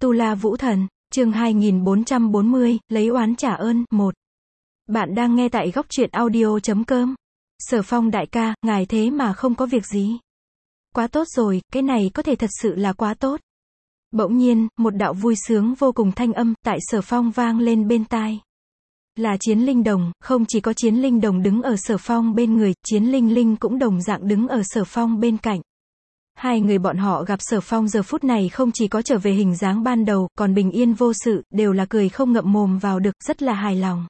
Tu La Vũ Thần, chương 2440, lấy oán trả ơn, 1. Bạn đang nghe tại góc truyện audio.com. Sở Phong đại ca, ngài thế mà không có việc gì. Quá tốt rồi, cái này có thể thật sự là quá tốt. Bỗng nhiên, một đạo vui sướng vô cùng thanh âm, tại Sở Phong vang lên bên tai. Là Chiến Linh Đồng, không chỉ có Chiến Linh Đồng đứng ở Sở Phong bên người, Chiến Linh Linh cũng đồng dạng đứng ở Sở Phong bên cạnh. Hai người bọn họ gặp Sở Phong giờ phút này không chỉ có trở về hình dáng ban đầu, còn bình yên vô sự, đều là cười không ngậm mồm vào được, rất là hài lòng.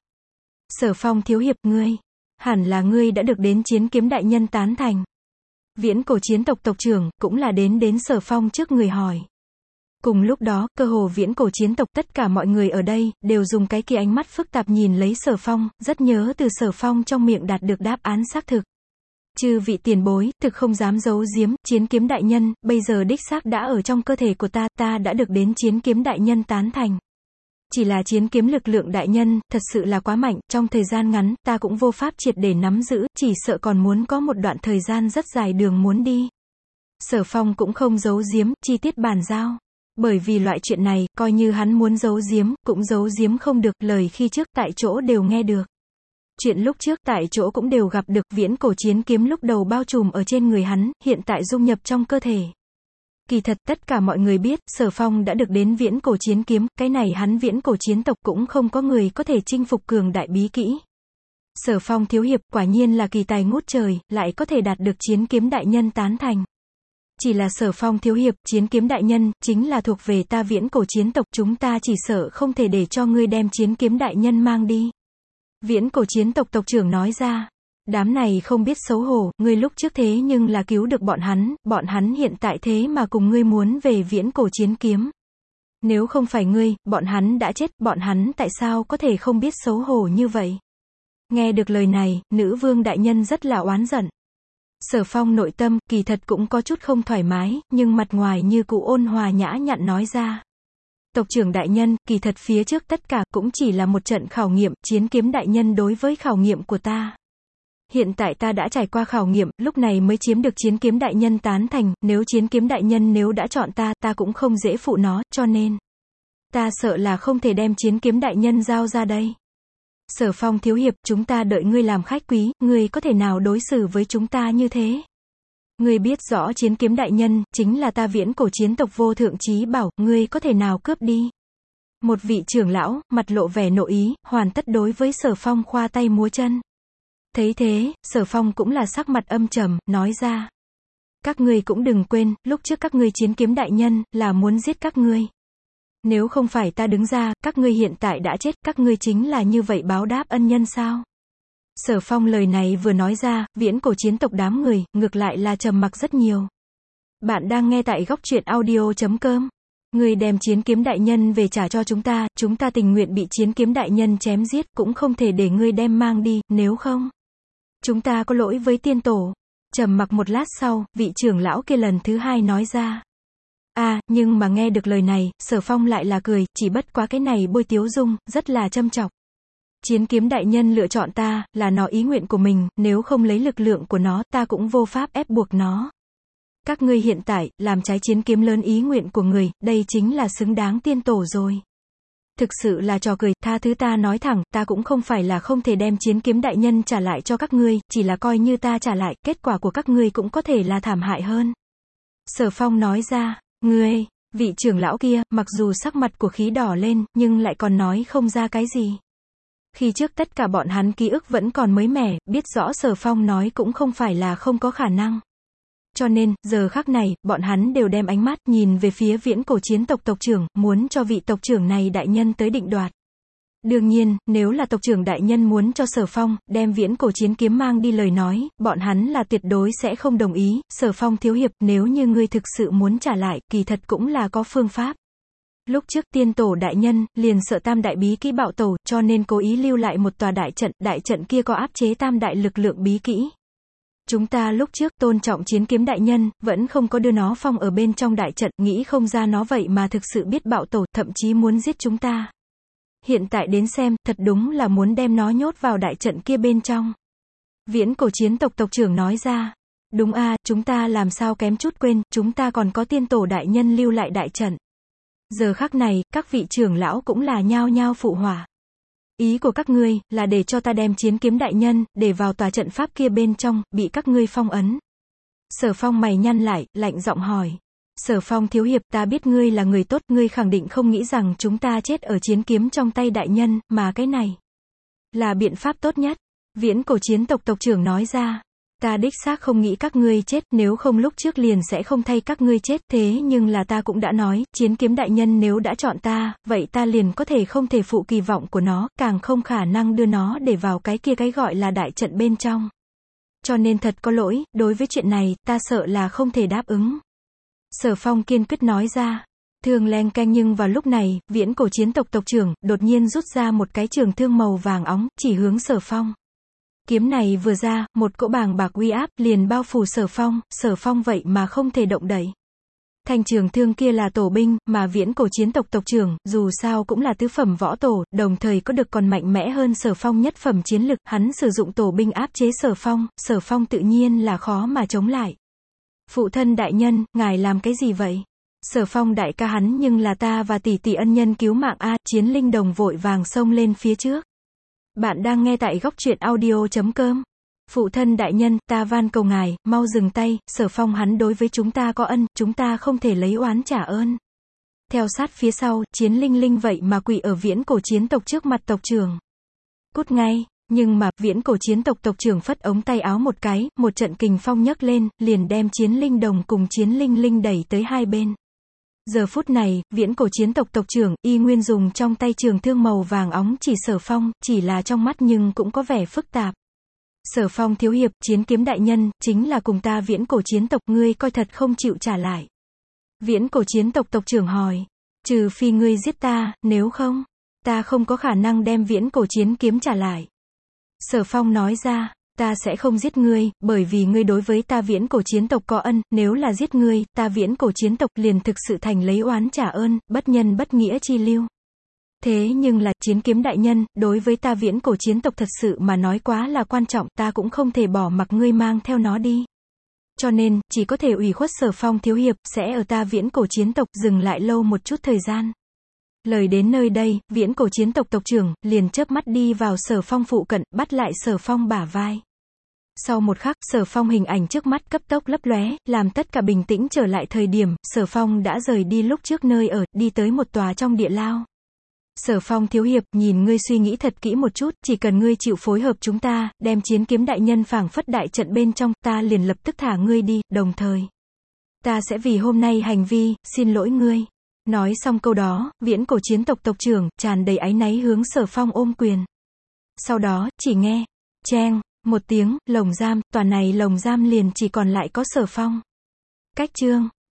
Sở Phong thiếu hiệp, ngươi, hẳn là ngươi đã được đến Chiến Kiếm đại nhân tán thành. Viễn Cổ Chiến tộc tộc trưởng, cũng là đến Sở Phong trước người hỏi. Cùng lúc đó, cơ hồ Viễn Cổ Chiến tộc tất cả mọi người ở đây, đều dùng cái kia ánh mắt phức tạp nhìn lấy Sở Phong, rất nhớ từ Sở Phong trong miệng đạt được đáp án xác thực. Chư vị tiền bối, thực không dám giấu giếm, Chiến Kiếm đại nhân, bây giờ đích xác đã ở trong cơ thể của ta đã được đến Chiến Kiếm đại nhân tán thành. Chỉ là Chiến Kiếm lực lượng đại nhân, thật sự là quá mạnh, trong thời gian ngắn, ta cũng vô pháp triệt để nắm giữ, chỉ sợ còn muốn có một đoạn thời gian rất dài đường muốn đi. Sở Phong cũng không giấu giếm, chi tiết bàn giao. Bởi vì loại chuyện này, coi như hắn muốn giấu giếm, cũng giấu giếm không được, lời khi trước tại chỗ đều nghe được. Chuyện lúc trước tại chỗ cũng đều gặp được, Viễn Cổ Chiến Kiếm lúc đầu bao trùm ở trên người hắn, hiện tại dung nhập trong cơ thể. Kỳ thật tất cả mọi người biết, Sở Phong đã được đến Viễn Cổ Chiến Kiếm, cái này hắn Viễn Cổ Chiến tộc cũng không có người có thể chinh phục cường đại bí kỹ. Sở Phong thiếu hiệp, quả nhiên là kỳ tài ngút trời, lại có thể đạt được Chiến Kiếm đại nhân tán thành. Chỉ là Sở Phong thiếu hiệp, Chiến Kiếm đại nhân, chính là thuộc về ta Viễn Cổ Chiến tộc, chúng ta chỉ sợ không thể để cho ngươi đem Chiến Kiếm đại nhân mang đi. Viễn Cổ Chiến tộc tộc trưởng nói ra, đám này không biết xấu hổ, ngươi lúc trước thế nhưng là cứu được bọn hắn hiện tại thế mà cùng ngươi muốn về Viễn Cổ Chiến Kiếm. Nếu không phải ngươi, bọn hắn đã chết, bọn hắn tại sao có thể không biết xấu hổ như vậy? Nghe được lời này, nữ vương đại nhân rất là oán giận. Sở Phong nội tâm, kỳ thật cũng có chút không thoải mái, nhưng mặt ngoài như cụ ôn hòa nhã nhặn nói ra. Tộc trưởng đại nhân, kỳ thật phía trước tất cả cũng chỉ là một trận khảo nghiệm, Chiến Kiếm đại nhân đối với khảo nghiệm của ta. Hiện tại ta đã trải qua khảo nghiệm, lúc này mới chiếm được Chiến Kiếm đại nhân tán thành, nếu Chiến Kiếm đại nhân nếu đã chọn ta cũng không dễ phụ nó, cho nên ta sợ là không thể đem Chiến Kiếm đại nhân giao ra đây. Sở Phong thiếu hiệp, chúng ta đợi ngươi làm khách quý, ngươi có thể nào đối xử với chúng ta như thế? Ngươi biết rõ Chiến Kiếm đại nhân, chính là ta Viễn Cổ Chiến tộc vô thượng chí bảo, ngươi có thể nào cướp đi? Một vị trưởng lão, mặt lộ vẻ nội ý, hoàn tất đối với Sở Phong khoa tay múa chân. Thấy thế, Sở Phong cũng là sắc mặt âm trầm, nói ra. Các ngươi cũng đừng quên, lúc trước các ngươi Chiến Kiếm đại nhân, là muốn giết các ngươi. Nếu không phải ta đứng ra, các ngươi hiện tại đã chết, các ngươi chính là như vậy báo đáp ân nhân sao? Sở Phong lời này vừa nói ra, Viễn Cổ Chiến tộc đám người, ngược lại là trầm mặc rất nhiều. Bạn đang nghe tại góc truyện audio.com. Ngươi đem Chiến Kiếm đại nhân về trả cho chúng ta tình nguyện bị Chiến Kiếm đại nhân chém giết, cũng không thể để ngươi đem mang đi, nếu không, chúng ta có lỗi với tiên tổ. Trầm mặc một lát sau, vị trưởng lão kia lần thứ hai nói ra. Nhưng mà nghe được lời này, Sở Phong lại là cười, chỉ bất quá cái này bôi tiếu dung, rất là châm chọc. Chiến Kiếm đại nhân lựa chọn ta, là nó ý nguyện của mình, nếu không lấy lực lượng của nó, ta cũng vô pháp ép buộc nó. Các ngươi hiện tại, làm trái Chiến Kiếm lớn ý nguyện của người, đây chính là xứng đáng tiên tổ rồi. Thực sự là trò cười, tha thứ ta nói thẳng, ta cũng không phải là không thể đem Chiến Kiếm đại nhân trả lại cho các ngươi, chỉ là coi như ta trả lại, kết quả của các ngươi cũng có thể là thảm hại hơn. Sở Phong nói ra, ngươi, vị trưởng lão kia, mặc dù sắc mặt của khí đỏ lên, nhưng lại còn nói không ra cái gì. Khi trước tất cả bọn hắn ký ức vẫn còn mới mẻ, biết rõ Sở Phong nói cũng không phải là không có khả năng. Cho nên, giờ khắc này, bọn hắn đều đem ánh mắt nhìn về phía Viễn Cổ Chiến tộc tộc trưởng, muốn cho vị tộc trưởng này đại nhân tới định đoạt. Đương nhiên, nếu là tộc trưởng đại nhân muốn cho Sở Phong đem Viễn Cổ Chiến Kiếm mang đi lời nói, bọn hắn là tuyệt đối sẽ không đồng ý. Sở Phong thiếu hiệp, nếu như ngươi thực sự muốn trả lại, kỳ thật cũng là có phương pháp. Lúc trước tiên tổ đại nhân, liền sợ tam đại bí kỹ bạo tổ, cho nên cố ý lưu lại một tòa đại trận kia có áp chế tam đại lực lượng bí kỹ. Chúng ta lúc trước tôn trọng Chiến Kiếm đại nhân, vẫn không có đưa nó phong ở bên trong đại trận, nghĩ không ra nó vậy mà thực sự biết bạo tổ, thậm chí muốn giết chúng ta. Hiện tại đến xem, thật đúng là muốn đem nó nhốt vào đại trận kia bên trong. Viễn Cổ Chiến tộc tộc trưởng nói ra. Đúng chúng ta làm sao kém chút quên, chúng ta còn có tiên tổ đại nhân lưu lại đại trận. Giờ khắc này, các vị trưởng lão cũng là nhao nhao phụ họa. Ý của các ngươi, là để cho ta đem Chiến Kiếm đại nhân, để vào tòa trận pháp kia bên trong, bị các ngươi phong ấn. Sở Phong mày nhăn lại, lạnh giọng hỏi. Sở Phong thiếu hiệp, ta biết ngươi là người tốt, ngươi khẳng định không nghĩ rằng chúng ta chết ở chiến kiếm trong tay đại nhân, mà cái này là biện pháp tốt nhất. Viễn Cổ Chiến tộc tộc trưởng nói ra. Ta đích xác không nghĩ các ngươi chết, nếu không lúc trước liền sẽ không thay các ngươi chết, thế nhưng là ta cũng đã nói, Chiến Kiếm đại nhân nếu đã chọn ta, vậy ta liền có thể không thể phụ kỳ vọng của nó, càng không khả năng đưa nó để vào cái kia cái gọi là đại trận bên trong. Cho nên thật có lỗi, đối với chuyện này, ta sợ là không thể đáp ứng. Sở Phong kiên quyết nói ra. Thương len canh, nhưng vào lúc này, Viễn Cổ Chiến tộc tộc trưởng, đột nhiên rút ra một cái trường thương màu vàng óng, chỉ hướng Sở Phong. Kiếm này vừa ra, một cỗ bàng bạc uy áp, liền bao phủ Sở Phong vậy mà không thể động đậy. Thanh trường thương kia là tổ binh, mà Viễn Cổ Chiến tộc tộc trưởng, dù sao cũng là tứ phẩm võ tổ, đồng thời có được còn mạnh mẽ hơn Sở Phong nhất phẩm chiến lực, hắn sử dụng tổ binh áp chế Sở Phong tự nhiên là khó mà chống lại. Phụ thân đại nhân, ngài làm cái gì vậy? Sở Phong đại ca, hắn nhưng là ta và tỷ tỷ ân nhân cứu mạng a. Chiến Linh Đồng vội vàng xông lên phía trước. Bạn đang nghe tại góc truyện audio.com. Phụ thân đại nhân, ta van cầu ngài, mau dừng tay, Sở Phong hắn đối với chúng ta có ân, chúng ta không thể lấy oán trả ơn. Theo sát phía sau, Chiến Linh Linh vậy mà quỳ ở Viễn Cổ Chiến tộc trước mặt tộc trưởng. Cút ngay. Nhưng mà, Viễn Cổ Chiến tộc tộc trưởng phất ống tay áo một cái, một trận kình phong nhấc lên, liền đem Chiến Linh Đồng cùng Chiến Linh Linh đẩy tới hai bên. Giờ phút này, Viễn Cổ Chiến tộc tộc trưởng, y nguyên dùng trong tay trường thương màu vàng óng chỉ Sở Phong, chỉ là trong mắt nhưng cũng có vẻ phức tạp. Sở Phong thiếu hiệp, Chiến Kiếm đại nhân, chính là cùng ta Viễn Cổ Chiến tộc, ngươi coi thật không chịu trả lại. Viễn Cổ Chiến tộc tộc trưởng hỏi. Trừ phi ngươi giết ta, nếu không, ta không có khả năng đem Viễn Cổ Chiến kiếm trả lại. Sở Phong nói ra. Ta sẽ không giết ngươi, bởi vì ngươi đối với ta Viễn Cổ Chiến tộc có ân, nếu là giết ngươi, ta Viễn Cổ Chiến tộc liền thực sự thành lấy oán trả ơn, bất nhân bất nghĩa chi lưu. Thế nhưng là, Chiến Kiếm đại nhân, đối với ta Viễn Cổ Chiến tộc thật sự mà nói quá là quan trọng, ta cũng không thể bỏ mặc ngươi mang theo nó đi. Cho nên, chỉ có thể ủy khuất Sở Phong thiếu hiệp, sẽ ở ta Viễn Cổ Chiến tộc dừng lại lâu một chút thời gian. Lời đến nơi đây, Viễn Cổ Chiến tộc tộc trưởng, liền chớp mắt đi vào Sở Phong phụ cận, bắt lại Sở Phong bả vai. Sau một khắc, Sở Phong hình ảnh trước mắt cấp tốc lấp lóe, làm tất cả bình tĩnh trở lại thời điểm, Sở Phong đã rời đi lúc trước nơi ở, đi tới một tòa trong địa lao. Sở Phong thiếu hiệp, nhìn ngươi suy nghĩ thật kỹ một chút, chỉ cần ngươi chịu phối hợp chúng ta, đem Chiến Kiếm đại nhân phảng phất đại trận bên trong, ta liền lập tức thả ngươi đi, đồng thời, ta sẽ vì hôm nay hành vi, xin lỗi ngươi. Nói xong câu đó, Viễn Cổ Chiến tộc tộc trưởng, tràn đầy áy náy hướng Sở Phong ôm quyền. Sau đó, chỉ nghe, cheng, một tiếng, lồng giam, tòa này lồng giam liền chỉ còn lại có Sở Phong. Cách chương